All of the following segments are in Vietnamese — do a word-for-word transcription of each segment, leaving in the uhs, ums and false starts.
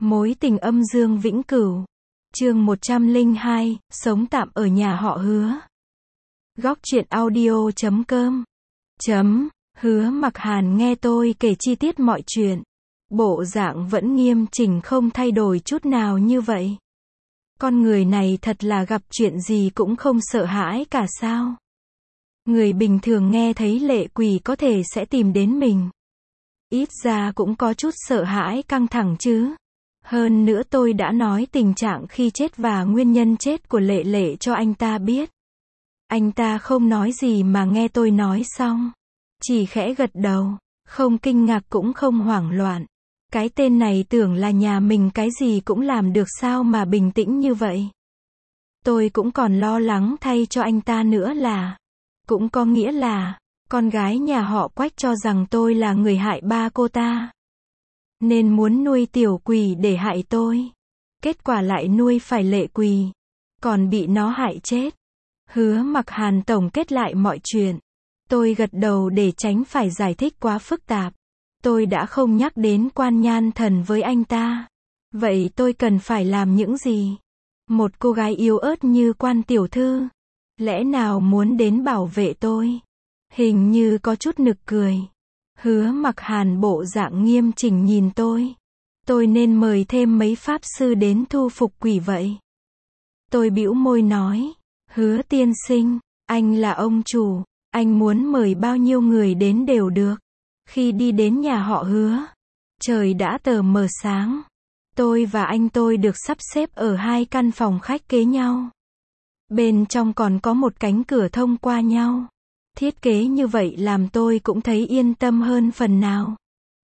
Mối tình âm dương vĩnh cửu. Chương một trăm lẻ hai, sống tạm ở nhà họ Hứa. Góc truyện audio chấm com. Chấm, Hứa Mặc Hàn nghe tôi kể chi tiết mọi chuyện. Bộ dạng vẫn nghiêm chỉnh không thay đổi chút nào như vậy. Con người này thật là gặp chuyện gì cũng không sợ hãi cả sao. Người bình thường nghe thấy lệ quỷ có thể sẽ tìm đến mình. Ít ra cũng có chút sợ hãi căng thẳng chứ. Hơn nữa tôi đã nói tình trạng khi chết và nguyên nhân chết của Lệ Lệ cho anh ta biết. Anh ta không nói gì mà nghe tôi nói xong. Chỉ khẽ gật đầu, không kinh ngạc cũng không hoảng loạn. Cái tên này tưởng là nhà mình cái gì cũng làm được sao mà bình tĩnh như vậy. Tôi cũng còn lo lắng thay cho anh ta nữa là. Cũng có nghĩa là, con gái nhà họ Quách cho rằng tôi là người hại ba cô ta. Nên muốn nuôi tiểu quỷ để hại tôi. Kết quả lại nuôi phải Lệ quỷ. Còn bị nó hại chết. Hứa Mặc Hàn tổng kết lại mọi chuyện. Tôi gật đầu để tránh phải giải thích quá phức tạp. Tôi đã không nhắc đến Quan Nhan Thần với anh ta. Vậy tôi cần phải làm những gì? Một cô gái yếu ớt như Quan tiểu thư. Lẽ nào muốn đến bảo vệ tôi? Hình như có chút nực cười. Hứa Mặc Hàn bộ dạng nghiêm chỉnh nhìn tôi. Tôi nên mời thêm mấy pháp sư đến thu phục quỷ vậy. Tôi bĩu môi nói. Hứa tiên sinh, anh là ông chủ. Anh muốn mời bao nhiêu người đến đều được. Khi đi đến nhà họ Hứa, trời đã tờ mờ sáng. Tôi và anh tôi được sắp xếp ở hai căn phòng khách kế nhau. Bên trong còn có một cánh cửa thông qua nhau. Thiết kế như vậy làm tôi cũng thấy yên tâm hơn phần nào.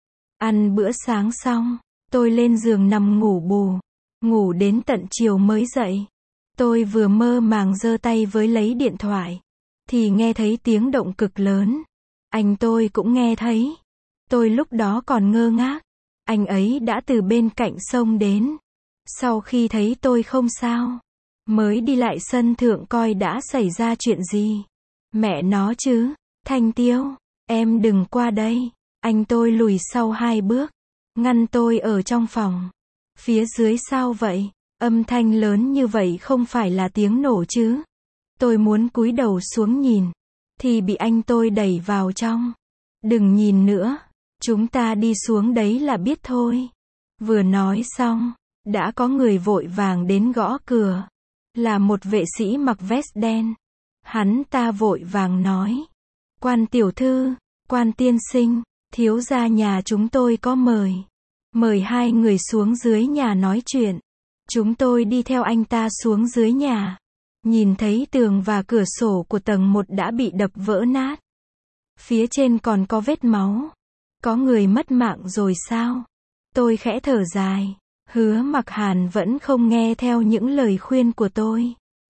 Ăn bữa sáng xong, tôi lên giường nằm ngủ bù. Ngủ đến tận chiều mới dậy. Tôi vừa mơ màng giơ tay với lấy điện thoại. Thì nghe thấy tiếng động cực lớn. Anh tôi cũng nghe thấy. Tôi lúc đó còn ngơ ngác. Anh ấy đã từ bên cạnh sông đến. Sau khi thấy tôi không sao, mới đi lại sân thượng coi đã xảy ra chuyện gì. Mẹ nó chứ, Thanh Tiêu, em đừng qua đây. Anh tôi lùi sau hai bước, ngăn tôi ở trong phòng. Phía dưới sao vậy? Âm thanh lớn như vậy không phải là tiếng nổ chứ? Tôi muốn cúi đầu xuống nhìn, thì bị anh tôi đẩy vào trong. Đừng nhìn nữa, chúng ta đi xuống đấy là biết thôi. Vừa nói xong, đã có người vội vàng đến gõ cửa. Là một vệ sĩ mặc vest đen. Hắn ta vội vàng nói. Quan tiểu thư, Quan tiên sinh, thiếu gia nhà chúng tôi có mời. Mời hai người xuống dưới nhà nói chuyện. Chúng tôi đi theo anh ta xuống dưới nhà. Nhìn thấy tường và cửa sổ của tầng một đã bị đập vỡ nát. Phía trên còn có vết máu. Có người mất mạng rồi sao? Tôi khẽ thở dài. Hứa Mặc Hàn vẫn không nghe theo những lời khuyên của tôi.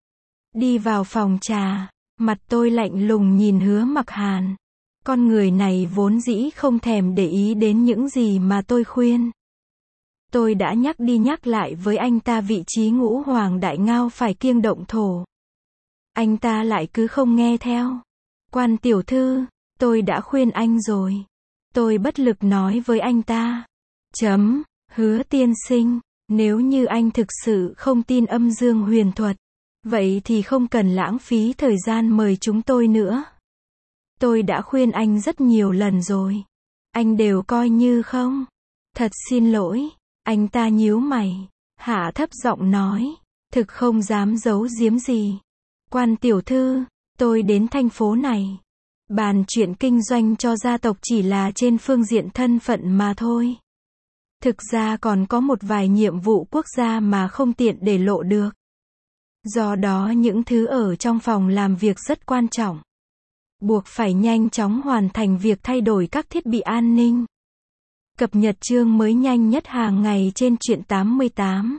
Đi vào phòng trà, mặt tôi lạnh lùng nhìn Hứa Mặc Hàn. Con người này vốn dĩ không thèm để ý đến những gì mà tôi khuyên. Tôi đã nhắc đi nhắc lại với anh ta vị trí ngũ hoàng đại ngao phải kiêng động thổ. Anh ta lại cứ không nghe theo. Quan tiểu thư, tôi đã khuyên anh rồi. Tôi bất lực nói với anh ta. Chấm, Hứa tiên sinh, nếu như anh thực sự không tin âm dương huyền thuật, vậy thì không cần lãng phí thời gian mời chúng tôi nữa. Tôi đã khuyên anh rất nhiều lần rồi. Anh đều coi như không. Thật xin lỗi. Anh ta nhíu mày, hạ thấp giọng nói. Thực không dám giấu giếm gì. Quan tiểu thư, tôi đến thành phố này. Bàn chuyện kinh doanh cho gia tộc chỉ là trên phương diện thân phận mà thôi. Thực ra còn có một vài nhiệm vụ quốc gia mà không tiện để lộ được. Do đó những thứ ở trong phòng làm việc rất quan trọng. Buộc phải nhanh chóng hoàn thành việc thay đổi các thiết bị an ninh. Cập nhật chương mới nhanh nhất hàng ngày trên truyện tám mươi tám.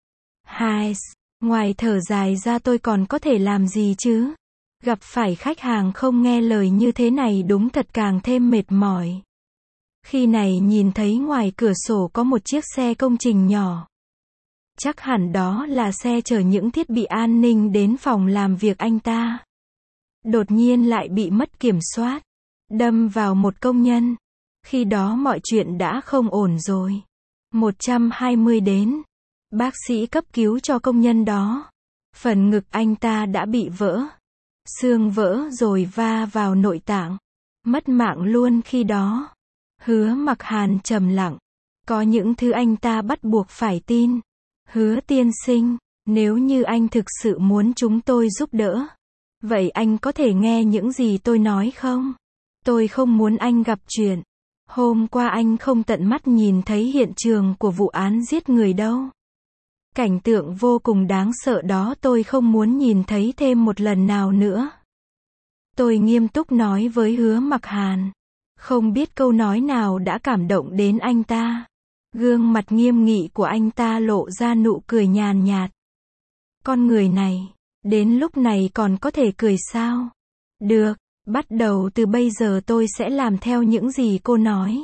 Hai, ngoài thở dài ra tôi còn có thể làm gì chứ? Gặp phải khách hàng không nghe lời như thế này đúng thật càng thêm mệt mỏi. Khi này nhìn thấy ngoài cửa sổ có một chiếc xe công trình nhỏ. Chắc hẳn đó là xe chở những thiết bị an ninh đến phòng làm việc anh ta. Đột nhiên lại bị mất kiểm soát, đâm vào một công nhân. Khi đó mọi chuyện đã không ổn rồi. một trăm hai mươi đến. Bác sĩ cấp cứu cho công nhân đó. Phần ngực anh ta đã bị vỡ. Xương vỡ rồi va vào nội tạng. Mất mạng luôn khi đó. Hứa Mặc Hàn trầm lặng. Có những thứ anh ta bắt buộc phải tin. Hứa tiên sinh, nếu như anh thực sự muốn chúng tôi giúp đỡ, vậy anh có thể nghe những gì tôi nói không? Tôi không muốn anh gặp chuyện. Hôm qua anh không tận mắt nhìn thấy hiện trường của vụ án giết người đâu. Cảnh tượng vô cùng đáng sợ đó tôi không muốn nhìn thấy thêm một lần nào nữa. Tôi nghiêm túc nói với Hứa Mặc Hàn. Không biết câu nói nào đã cảm động đến anh ta. Gương mặt nghiêm nghị của anh ta lộ ra nụ cười nhàn nhạt. Con người này, đến lúc này còn có thể cười sao? Được, bắt đầu từ bây giờ tôi sẽ làm theo những gì cô nói.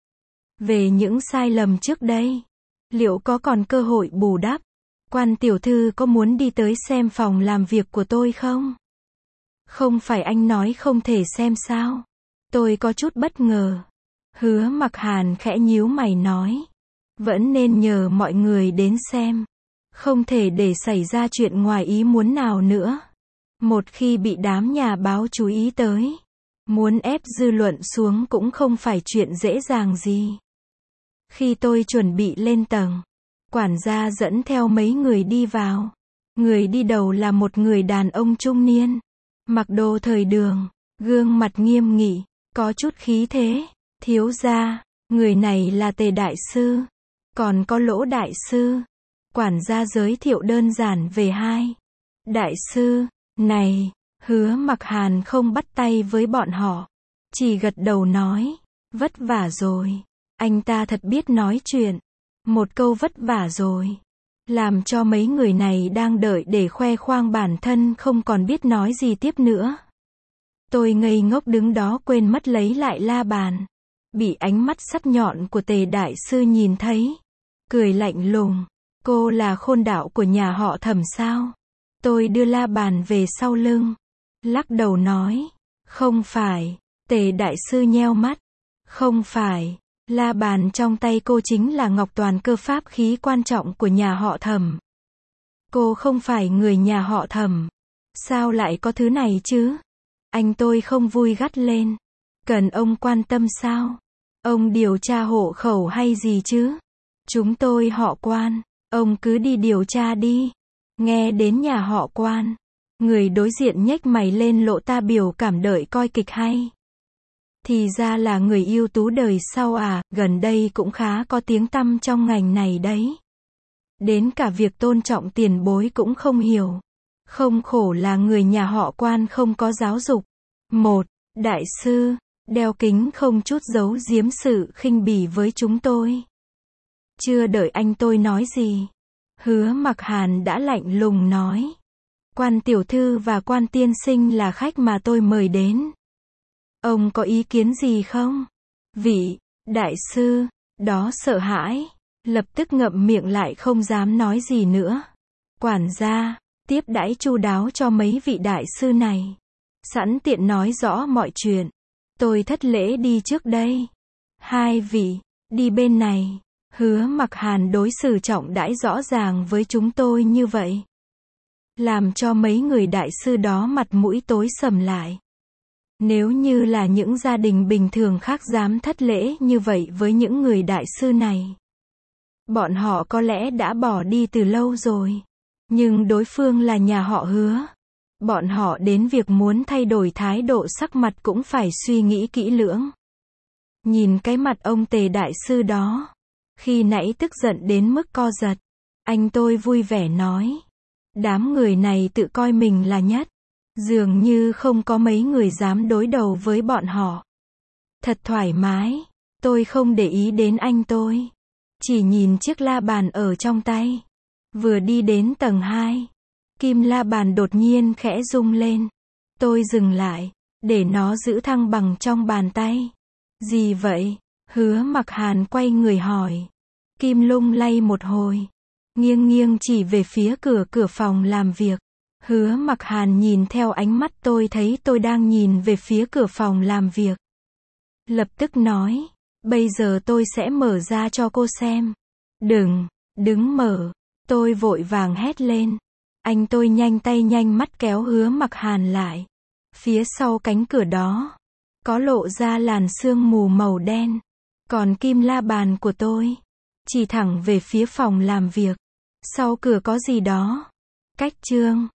Về những sai lầm trước đây, liệu có còn cơ hội bù đắp? Quan tiểu thư có muốn đi tới xem phòng làm việc của tôi không? Không phải anh nói không thể xem sao? Tôi có chút bất ngờ. Hứa Mặc Hàn khẽ nhíu mày nói. Vẫn nên nhờ mọi người đến xem. Không thể để xảy ra chuyện ngoài ý muốn nào nữa. Một khi bị đám nhà báo chú ý tới, muốn ép dư luận xuống cũng không phải chuyện dễ dàng gì. Khi tôi chuẩn bị lên tầng, quản gia dẫn theo mấy người đi vào. Người đi đầu là một người đàn ông trung niên, mặc đồ thời đường, gương mặt nghiêm nghị, có chút khí thế. Thiếu gia, người này là Tề đại sư, còn có Lỗ đại sư. Quản gia giới thiệu đơn giản về hai đại sư này. Hứa Mặc Hàn không bắt tay với bọn họ, chỉ gật đầu nói, vất vả rồi. Anh ta thật biết nói chuyện. Một câu vất vả rồi, làm cho mấy người này đang đợi để khoe khoang bản thân không còn biết nói gì tiếp nữa. Tôi ngây ngốc đứng đó quên mất lấy lại la bàn. Bị ánh mắt sắc nhọn của Tề đại sư nhìn thấy. Cười lạnh lùng. Cô là khôn đạo của nhà họ Thẩm sao? Tôi đưa la bàn về sau lưng. Lắc đầu nói. Không phải. Tề đại sư nheo mắt. Không phải. La bàn trong tay cô chính là ngọc toàn cơ pháp khí quan trọng của nhà họ Thẩm. Cô không phải người nhà họ Thẩm. Sao lại có thứ này chứ? Anh tôi không vui gắt lên. Cần ông quan tâm sao? Ông điều tra hộ khẩu hay gì chứ? Chúng tôi họ Quan. Ông cứ đi điều tra đi. Nghe đến nhà họ Quan, người đối diện nhếch mày lên lộ ta biểu cảm đợi coi kịch hay. Thì ra là người ưu tú đời sau à, gần đây cũng khá có tiếng tăm trong ngành này đấy. Đến cả việc tôn trọng tiền bối cũng không hiểu. Không khổ là người nhà họ Quan không có giáo dục. Một, đại sư, đeo kính không chút giấu giếm sự khinh bỉ với chúng tôi. Chưa đợi anh tôi nói gì, Hứa Mặc Hàn đã lạnh lùng nói. Quan tiểu thư và Quan tiên sinh là khách mà tôi mời đến. Ông có ý kiến gì không? Vị đại sư đó sợ hãi, lập tức ngậm miệng lại không dám nói gì nữa. Quản gia tiếp đãi chu đáo cho mấy vị đại sư này, sẵn tiện nói rõ mọi chuyện. Tôi thất lễ đi trước đây. Hai vị đi bên này. Hứa Mặc Hàn đối xử trọng đãi rõ ràng với chúng tôi như vậy, làm cho mấy người đại sư đó mặt mũi tối sầm lại. Nếu như là những gia đình bình thường khác dám thất lễ như vậy với những người đại sư này, bọn họ có lẽ đã bỏ đi từ lâu rồi. Nhưng đối phương là nhà họ Hứa. Bọn họ đến việc muốn thay đổi thái độ sắc mặt cũng phải suy nghĩ kỹ lưỡng. Nhìn cái mặt ông Tề đại sư đó, khi nãy tức giận đến mức co giật, anh tôi vui vẻ nói. Đám người này tự coi mình là nhất. Dường như không có mấy người dám đối đầu với bọn họ. Thật thoải mái. Tôi không để ý đến anh tôi. Chỉ nhìn chiếc la bàn ở trong tay. Vừa đi đến tầng hai, kim la bàn đột nhiên khẽ rung lên. Tôi dừng lại, để nó giữ thăng bằng trong bàn tay. Gì vậy? Hứa Mặc Hàn quay người hỏi. Kim lung lay một hồi, nghiêng nghiêng chỉ về phía cửa cửa phòng làm việc. Hứa Mặc Hàn nhìn theo ánh mắt tôi thấy tôi đang nhìn về phía cửa phòng làm việc. Lập tức nói, bây giờ tôi sẽ mở ra cho cô xem. Đừng, đứng mở. Tôi vội vàng hét lên. Anh tôi nhanh tay nhanh mắt kéo Hứa Mặc Hàn lại. Phía sau cánh cửa đó, có lộ ra làn sương mù màu đen. Còn kim la bàn của tôi, chỉ thẳng về phía phòng làm việc. Sau cửa có gì đó. Cách chương